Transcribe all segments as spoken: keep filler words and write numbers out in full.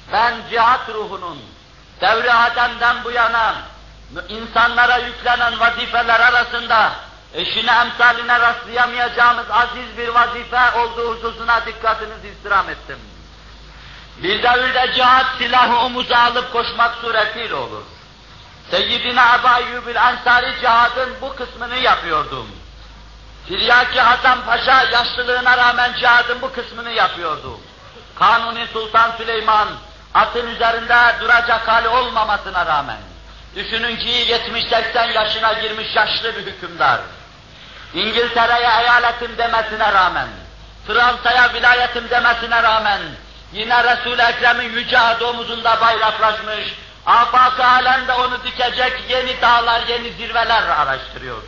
Ben cihat ruhunun devri Adem'den bu yana insanlara yüklenen vazifeler arasında eşine emsaline rastlayamayacağımız aziz bir vazife olduğu hususuna dikkatinizi istirham ettim. Bir devirde cihat silahı omuza alıp koşmak suretiyle olur. Seyyidina Ebu Eyyubil Ensari cihadın bu kısmını yapıyordum. Tiryaki Hasan Paşa yaşlılığına rağmen cihadın bu kısmını yapıyordu. Kanuni Sultan Süleyman atın üzerinde duracak hali olmamasına rağmen, düşünün ki yetmiş seksen yaşına girmiş yaşlı bir hükümdar, İngiltere'ye eyaletim demesine rağmen, Fransa'ya vilayetim demesine rağmen, yine Resul-i Ekrem'in yüce adı omuzunda bayraklaşmış, afak-ı alemde onu dikecek yeni dağlar, yeni zirveler araştırıyor.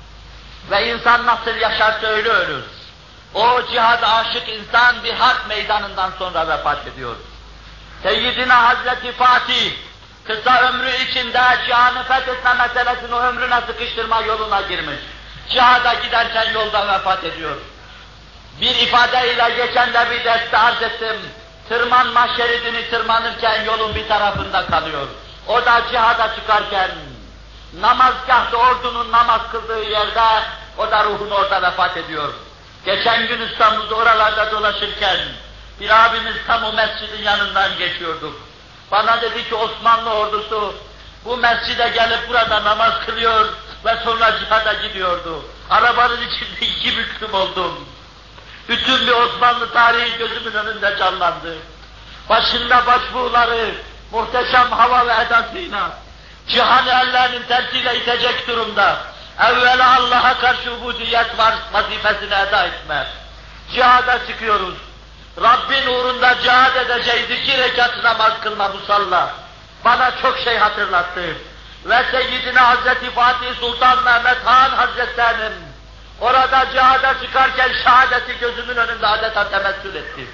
Ve insan nasıl yaşarsa öyle ölür. O cihad aşık insan bir harp meydanından sonra vefat ediyor. Seyyidina Hazreti Fatih, kısa ömrü içinde cihanı fethetme meselesini ömrüne sıkıştırma yoluna girmiş. Cihada giderken yolda vefat ediyor. Bir ifadeyle geçen de bir derste arz ettim. Tırmanma şeridini tırmanırken yolun bir tarafında kalıyor. O da cihada çıkarken, namazgahta ordunun namaz kıldığı yerde, o da ruhunu orada vefat ediyor. Geçen gün İstanbul'da oralarda dolaşırken, bir abimiz tam o mescidin yanından geçiyorduk. Bana dedi ki Osmanlı ordusu bu mescide gelip burada namaz kılıyor ve sonra cihada gidiyordu. Arabanın içinde iki büklüm oldum. Bütün bir Osmanlı tarihi gözümün önünde canlandı. Başında başbuğları, muhteşem hava ve edasıyla, cihanı ellerinin tersiyle itecek durumda, evvela Allah'a karşı ubudiyet var vazifesini eda etme. Cihada çıkıyoruz. Rabbin uğrunda cihad edeceğiz, iki rekat namaz kılma musalla. Bana çok şey hatırlattı. Ve Seyyidina Hazreti Fatih Sultan Mehmet Han Hazretlerinin orada cihada çıkarken şehadeti gözümün önünde adeta temessül etti.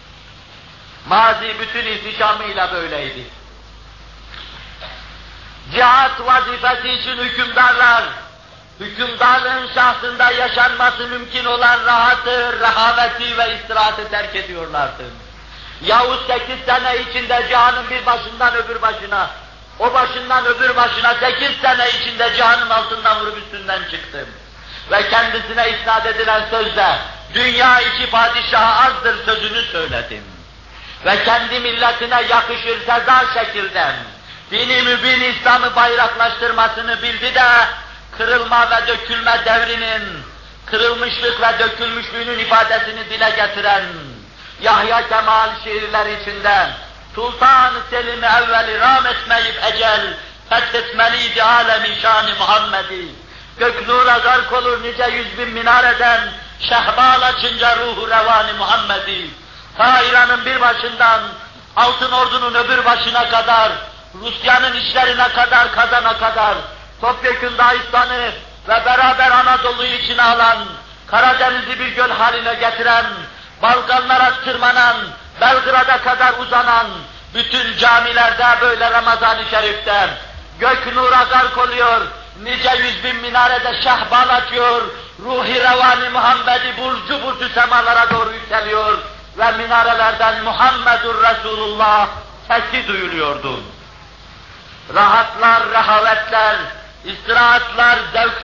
Mazi bütün ihtişamıyla böyleydi. Cihat vazifesi için hükümdarlar, hükümdarlığın şahsında yaşanması mümkün olan rahatı, rehaveti ve istirahatı terk ediyorlardı. Yahut sekiz sene içinde cihanın bir başından öbür başına, o başından öbür başına sekiz sene içinde cihanın altından vurup üstünden çıktım. Ve kendisine isnat edilen sözle, dünya iki padişaha azdır sözünü söyledim. Ve kendi milletine yakışır sezar şekilde, dini mübin İslam'ı bayraklaştırmasını bildi de, kırılma ve dökülme devrinin, kırılmışlık ve dökülmüşlüğünün ifadesini dile getiren Yahya Kemal şiirler içinde Sultan-ı Selim'i evveli ram etmeyip ecel fethetmeliydi alem-i şan-ı Muhammed'i. Gök nura gark olur nice yüz bin minareden şehbal açınca ruhu revan-ı Muhammed'i. Ta İran'ın bir başından Altın Ordu'nun öbür başına kadar, Rusya'nın işlerine kadar, Kazan'a kadar, Topyekun Dağistan'ı ve beraber Anadolu'yu içine alan, Karadeniz'i bir göl haline getiren, Balkanlara tırmanan, Belgrad'a kadar uzanan, bütün camilerde böyle Ramazan-ı Şerif'te gök nura gark oluyor, nice yüz bin minarede şehbal açıyor, ruhi revan-ı Muhammed'i burcu burcu semalara doğru yükseliyor ve minarelerden Muhammedur Resulullah sesi duyuluyordu. Rahatlar, rehavetler, istirahatlar, zevk